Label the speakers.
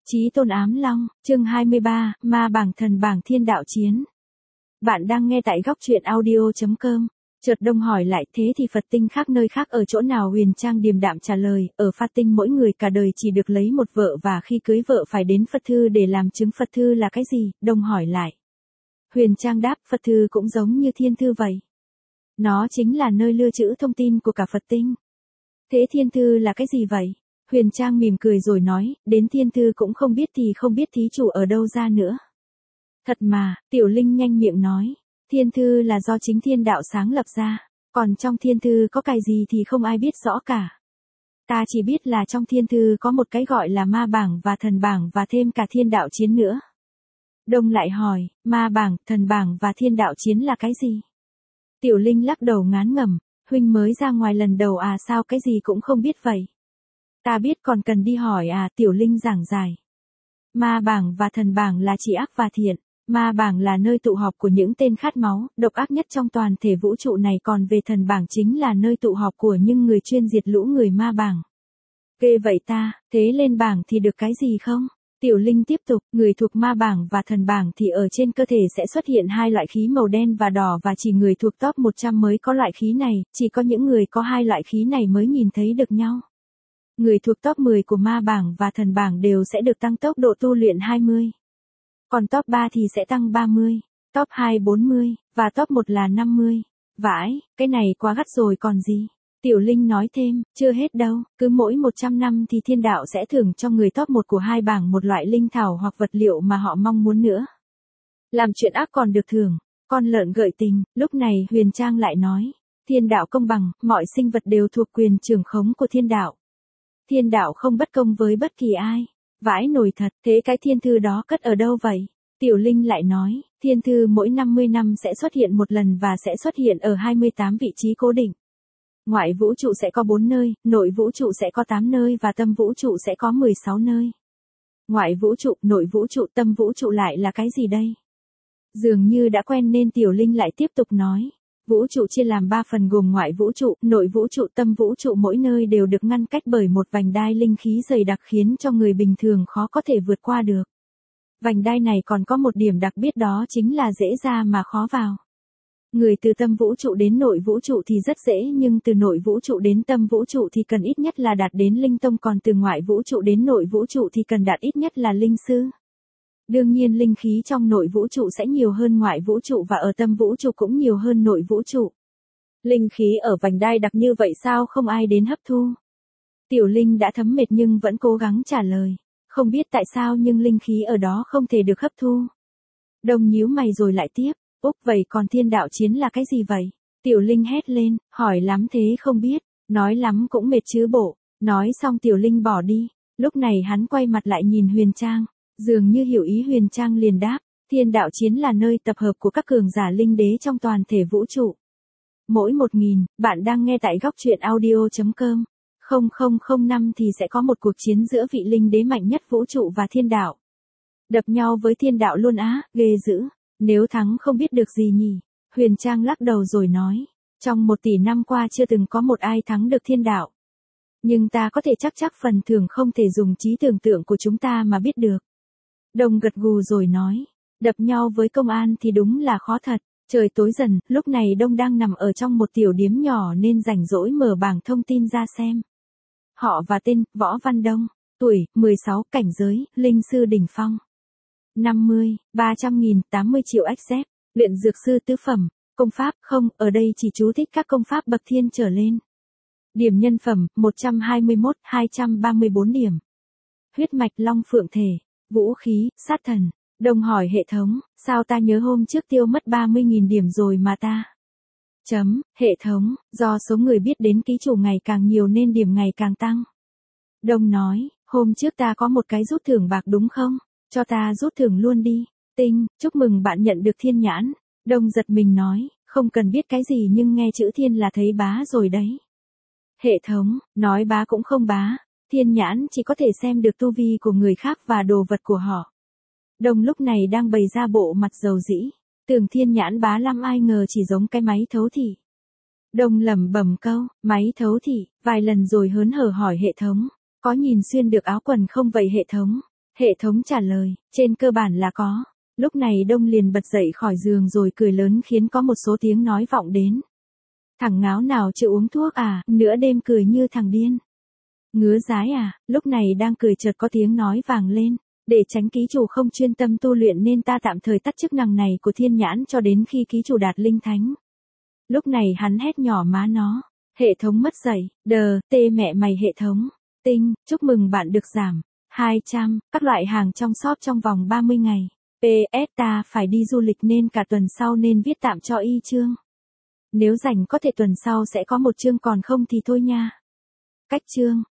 Speaker 1: Chí tôn ám long, chương 23, ma bảng thần bảng thiên đạo chiến. Bạn đang nghe tại góc truyện audio.com. Chợt Đông hỏi lại, thế thì Phật tinh khác nơi khác ở chỗ nào? Huyền Trang điềm đạm trả lời, ở Phật tinh mỗi người cả đời chỉ được lấy một vợ và khi cưới vợ phải đến Phật thư để làm chứng. Phật thư là cái gì? Đông hỏi lại. Huyền Trang đáp, Phật thư cũng giống như thiên thư vậy. Nó chính là nơi lưu trữ thông tin của cả Phật tinh. Thế thiên thư là cái gì vậy? Huyền Trang mỉm cười rồi nói, đến thiên thư cũng không biết thì không biết thí chủ ở đâu ra nữa. Thật mà, Tiểu Linh nhanh miệng nói, thiên thư là do chính thiên đạo sáng lập ra, còn trong thiên thư có cái gì thì không ai biết rõ cả. Ta chỉ biết là trong thiên thư có một cái gọi là ma bảng và thần bảng và thêm cả thiên đạo chiến nữa. Đông lại hỏi, ma bảng, thần bảng và thiên đạo chiến là cái gì? Tiểu Linh lắc đầu ngán ngẩm, huynh mới ra ngoài lần đầu à, sao cái gì cũng không biết vậy? Ta biết còn cần đi hỏi à? Tiểu Linh giảng giải. Ma bảng và thần bảng là chỉ ác và thiện. Ma bảng là nơi tụ họp của những tên khát máu, độc ác nhất trong toàn thể vũ trụ này, còn về thần bảng chính là nơi tụ họp của những người chuyên diệt lũ người ma bảng. Ghê vậy ta, thế lên bảng thì được cái gì không? Tiểu Linh tiếp tục, người thuộc ma bảng và thần bảng thì ở trên cơ thể sẽ xuất hiện hai loại khí màu đen và đỏ và chỉ người thuộc top 100 mới có loại khí này, chỉ có những người có hai loại khí này mới nhìn thấy được nhau. Người thuộc top 10 của ma bảng và thần bảng đều sẽ được tăng tốc độ tu luyện 20. Còn top 3 thì sẽ tăng 30, top 2 40, và top 1 là 50. Vãi, cái này quá gắt rồi còn gì. Tiểu Linh nói thêm, chưa hết đâu, cứ mỗi 100 năm thì thiên đạo sẽ thưởng cho người top 1 của hai bảng một loại linh thảo hoặc vật liệu mà họ mong muốn nữa. Làm chuyện ác còn được thưởng, con lợn gợi tình. Lúc này Huyền Trang lại nói, thiên đạo công bằng, mọi sinh vật đều thuộc quyền trưởng khống của thiên đạo. Thiên đạo không bất công với bất kỳ ai. Vãi nồi thật, thế cái thiên thư đó cất ở đâu vậy? Tiểu Linh lại nói, thiên thư mỗi 50 năm sẽ xuất hiện một lần và sẽ xuất hiện ở 28 vị trí cố định. Ngoại vũ trụ sẽ có 4 nơi, nội vũ trụ sẽ có 8 nơi và tâm vũ trụ sẽ có 16 nơi. Ngoại vũ trụ, nội vũ trụ, tâm vũ trụ lại là cái gì đây? Dường như đã quen nên Tiểu Linh lại tiếp tục nói. Vũ trụ chia làm 3 phần gồm ngoại vũ trụ, nội vũ trụ, tâm vũ trụ, mỗi nơi đều được ngăn cách bởi một vành đai linh khí dày đặc khiến cho người bình thường khó có thể vượt qua được. Vành đai này còn có một điểm đặc biệt đó chính là dễ ra mà khó vào. Người từ tâm vũ trụ đến nội vũ trụ thì rất dễ, nhưng từ nội vũ trụ đến tâm vũ trụ thì cần ít nhất là đạt đến linh tông, còn từ ngoại vũ trụ đến nội vũ trụ thì cần đạt ít nhất là linh sư. Đương nhiên linh khí trong nội vũ trụ sẽ nhiều hơn ngoại vũ trụ và ở tâm vũ trụ cũng nhiều hơn nội vũ trụ. Linh khí ở vành đai đặc như vậy sao không ai đến hấp thu? Tiểu Linh đã thấm mệt nhưng vẫn cố gắng trả lời. Không biết tại sao nhưng linh khí ở đó không thể được hấp thu. Đông nhíu mày rồi lại tiếp. Úc, vậy còn thiên đạo chiến là cái gì vậy? Tiểu Linh hét lên, hỏi lắm thế không biết, nói lắm cũng mệt chứ bộ. Nói xong Tiểu Linh bỏ đi. Lúc này hắn quay mặt lại nhìn Huyền Trang. Dường như hiểu ý Huyền Trang liền đáp, thiên đạo chiến là nơi tập hợp của các cường giả linh đế trong toàn thể vũ trụ. Mỗi 1000, bạn đang nghe tại góc truyện audio.com. 0005 thì sẽ có một cuộc chiến giữa vị linh đế mạnh nhất vũ trụ và thiên đạo. Đập nhau với thiên đạo luôn á, ghê dữ. Nếu thắng không biết được gì nhỉ? Huyền Trang lắc đầu rồi nói, trong 1 tỷ năm qua chưa từng có một ai thắng được thiên đạo. Nhưng ta có thể chắc phần thưởng không thể dùng trí tưởng tượng của chúng ta mà biết được. Đông gật gù rồi nói, đập nhau với công an thì đúng là khó thật. Trời tối dần, lúc này Đông đang nằm ở trong một tiểu điếm nhỏ nên rảnh rỗi mở bảng thông tin ra xem. Họ và tên, Võ Văn Đông, tuổi, 16, cảnh giới, linh sư đỉnh phong. 50, 300.000, 80 triệu XZ, luyện dược sư tứ phẩm, công pháp, không, ở đây chỉ chú thích các công pháp bậc thiên trở lên. Điểm nhân phẩm, 121, 234 điểm. Huyết mạch long phượng thể, vũ khí, sát thần. Đông hỏi hệ thống, sao ta nhớ hôm trước tiêu mất 30.000 điểm rồi mà ta. Hệ thống, do số người biết đến ký chủ ngày càng nhiều nên điểm ngày càng tăng. Đông nói, hôm trước ta có một cái rút thưởng bạc đúng không? Cho ta rút thưởng luôn đi. Tinh, chúc mừng bạn nhận được thiên nhãn. Đông giật mình nói, không cần biết cái gì nhưng nghe chữ thiên là thấy bá rồi đấy. Hệ thống, nói bá cũng không bá. Thiên nhãn chỉ có thể xem được tu vi của người khác và đồ vật của họ. Đông lúc này đang bày ra bộ mặt dầu dĩ. Tưởng thiên nhãn bá lắm ai ngờ chỉ giống cái máy thấu thị. Đông lẩm bẩm câu, máy thấu thị, vài lần rồi hớn hở hỏi hệ thống. Có nhìn xuyên được áo quần không vậy hệ thống? Hệ thống trả lời, trên cơ bản là có. Lúc này Đông liền bật dậy khỏi giường rồi cười lớn khiến có một số tiếng nói vọng đến. Thằng ngáo nào chịu uống thuốc à, nửa đêm cười như thằng điên. Ngứa dái à, lúc này đang cười chợt có tiếng nói vang lên. Để tránh ký chủ không chuyên tâm tu luyện nên ta tạm thời tắt chức năng này của thiên nhãn cho đến khi ký chủ đạt linh thánh. Lúc này hắn hét nhỏ má nó. Hệ thống mất dậy, tê mẹ mày hệ thống. Tinh, chúc mừng bạn được giảm 200, các loại hàng trong shop trong vòng 30 ngày. PS ta phải đi du lịch nên cả tuần sau nên viết tạm cho y chương. Nếu rảnh có thể tuần sau sẽ có một chương còn không thì thôi nha. Cách chương,